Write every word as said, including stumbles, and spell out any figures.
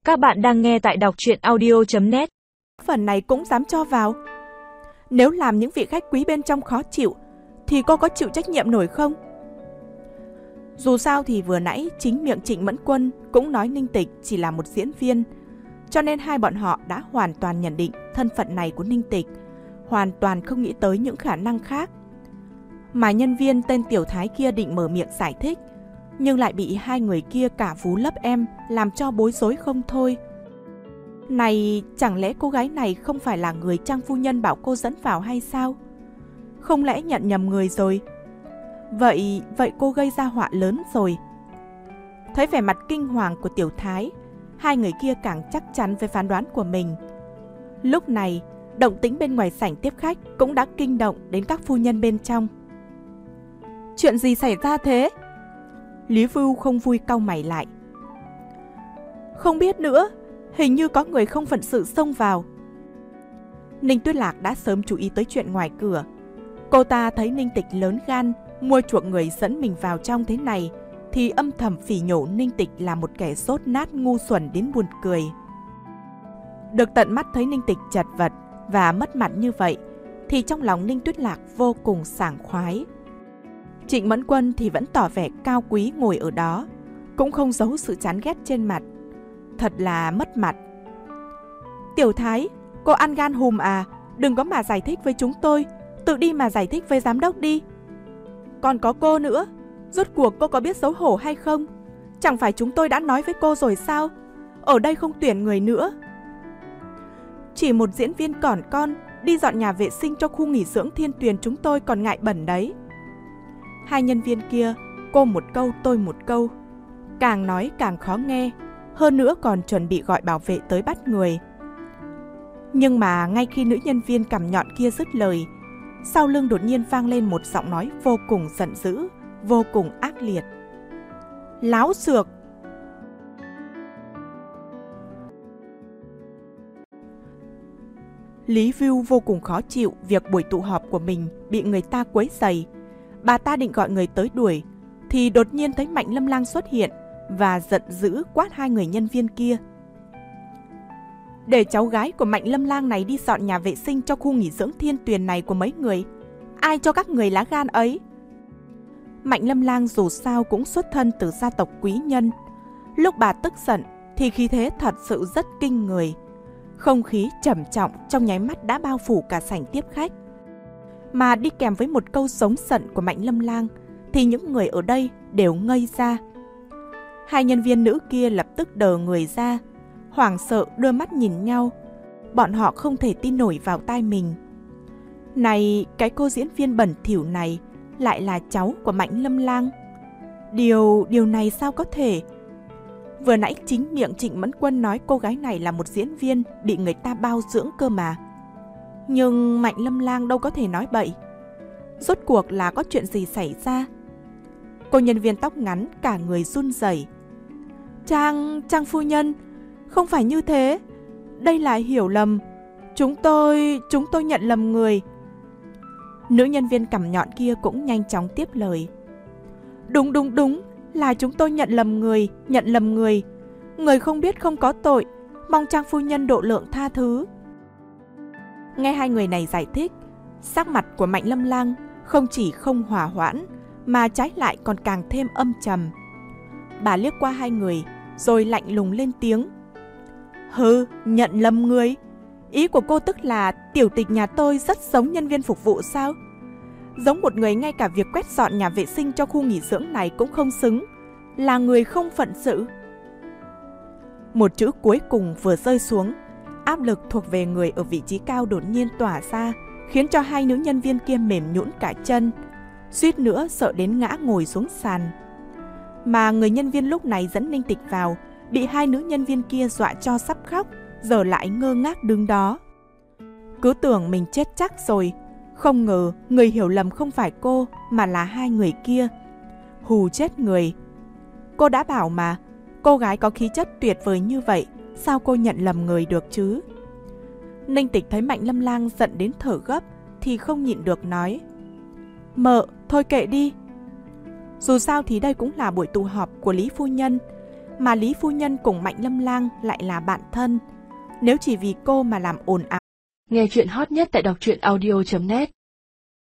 Các bạn đang nghe tại đọc truyện audio chấm net. Phần này cũng dám cho vào. Nếu làm những vị khách quý bên trong khó chịu thì cô có chịu trách nhiệm nổi không? Dù sao thì vừa nãy chính miệng Trịnh Mẫn Quân cũng nói Ninh Tịch chỉ là một diễn viên, cho nên hai bọn họ đã hoàn toàn nhận định thân phận này của Ninh Tịch, hoàn toàn không nghĩ tới những khả năng khác. Mà nhân viên tên Tiểu Thái kia định mở miệng giải thích, nhưng lại bị hai người kia cả vú lấp em làm cho bối rối không thôi. Này, chẳng lẽ cô gái này không phải là người Trang phu nhân bảo cô dẫn vào hay sao? Không lẽ nhận nhầm người rồi? Vậy, vậy cô gây ra họa lớn rồi. Thấy vẻ mặt kinh hoàng của Tiểu Thái, hai người kia càng chắc chắn với phán đoán của mình. Lúc này, động tĩnh bên ngoài sảnh tiếp khách cũng đã kinh động đến các phu nhân bên trong. Chuyện gì xảy ra thế? Lý Vưu không vui cau mày lại. Không biết nữa, hình như có người không phận sự xông vào. Ninh Tuyết Lạc đã sớm chú ý tới chuyện ngoài cửa. Cô ta thấy Ninh Tịch lớn gan, mua chuộc người dẫn mình vào trong thế này, thì âm thầm phỉ nhổ Ninh Tịch là một kẻ sốt nát ngu xuẩn đến buồn cười. Được tận mắt thấy Ninh Tịch chật vật và mất mặt như vậy, thì trong lòng Ninh Tuyết Lạc vô cùng sảng khoái. Trịnh Mẫn Quân thì vẫn tỏ vẻ cao quý ngồi ở đó, cũng không giấu sự chán ghét trên mặt. Thật là mất mặt. Tiểu Thái, cô ăn gan hùm à, đừng có mà giải thích với chúng tôi, tự đi mà giải thích với giám đốc đi. Còn có cô nữa, rốt cuộc cô có biết xấu hổ hay không? Chẳng phải chúng tôi đã nói với cô rồi sao? Ở đây không tuyển người nữa. Chỉ một diễn viên còn con, đi dọn nhà vệ sinh cho khu nghỉ dưỡng Thiên Tuyền chúng tôi còn ngại bẩn đấy. Hai nhân viên kia, cô một câu tôi một câu, càng nói càng khó nghe, hơn nữa còn chuẩn bị gọi bảo vệ tới bắt người. Nhưng mà ngay khi nữ nhân viên cằm nhọn kia dứt lời, sau lưng đột nhiên vang lên một giọng nói vô cùng giận dữ, vô cùng ác liệt. Láo xược! Lý Vưu vô cùng khó chịu việc buổi tụ họp của mình bị người ta quấy rầy. Bà ta định gọi người tới đuổi, thì đột nhiên thấy Mạnh Lâm Lang xuất hiện và giận dữ quát hai người nhân viên kia. Để cháu gái của Mạnh Lâm Lang này đi dọn nhà vệ sinh cho khu nghỉ dưỡng Thiên Tuyền này của mấy người. Ai cho các người lá gan ấy? Mạnh Lâm Lang dù sao cũng xuất thân từ gia tộc quý nhân. Lúc bà tức giận thì khí thế thật sự rất kinh người. Không khí trầm trọng trong nháy mắt đã bao phủ cả sảnh tiếp khách. Mà đi kèm với một câu sống giận của Mạnh Lâm Lang thì những người ở đây đều ngây ra. Hai nhân viên nữ kia lập tức đờ người ra, hoảng sợ đưa mắt nhìn nhau. Bọn họ không thể tin nổi vào tai mình. Này, cái cô diễn viên bẩn thỉu này lại là cháu của Mạnh Lâm Lang. Điều, điều này sao có thể? Vừa nãy chính miệng Trịnh Mẫn Quân nói cô gái này là một diễn viên bị người ta bao dưỡng cơ mà. Nhưng Mạnh Lâm Lang đâu có thể nói bậy. Rốt cuộc là có chuyện gì xảy ra? Cô nhân viên tóc ngắn cả người run rẩy. Trang, Trang phu nhân, không phải như thế. Đây là hiểu lầm. Chúng tôi, chúng tôi nhận lầm người. Nữ nhân viên cằm nhọn kia cũng nhanh chóng tiếp lời. Đúng đúng đúng, là chúng tôi nhận lầm người, nhận lầm người. Người không biết không có tội, mong Trang phu nhân độ lượng tha thứ. Nghe hai người này giải thích, sắc mặt của Mạnh Lâm Lang không chỉ không hòa hoãn, mà trái lại còn càng thêm âm trầm. Bà liếc qua hai người, rồi lạnh lùng lên tiếng. Hừ, nhận lầm người. Ý của cô tức là tiểu tịch nhà tôi rất giống nhân viên phục vụ sao? Giống một người ngay cả việc quét dọn nhà vệ sinh cho khu nghỉ dưỡng này cũng không xứng, là người không phận sự. Một chữ cuối cùng vừa rơi xuống, áp lực thuộc về người ở vị trí cao đột nhiên tỏa ra, khiến cho hai nữ nhân viên kia mềm nhũn cả chân, suýt nữa sợ đến ngã ngồi xuống sàn. Mà người nhân viên lúc này dẫn Ninh Tịch vào, bị hai nữ nhân viên kia dọa cho sắp khóc, giờ lại ngơ ngác đứng đó. Cứ tưởng mình chết chắc rồi, không ngờ người hiểu lầm không phải cô mà là hai người kia. Hù chết người. Cô đã bảo mà, cô gái có khí chất tuyệt vời như vậy, sao cô nhận lầm người được chứ? Ninh Tịch thấy Mạnh Lâm Lang giận đến thở gấp thì không nhịn được nói. Mợ, thôi kệ đi. Dù sao thì đây cũng là buổi tụ họp của Lý phu nhân, mà Lý phu nhân cùng Mạnh Lâm Lang lại là bạn thân. Nếu chỉ vì cô mà làm ồn ào. Nghe chuyện hot nhất tại đọc truyện audio chấm net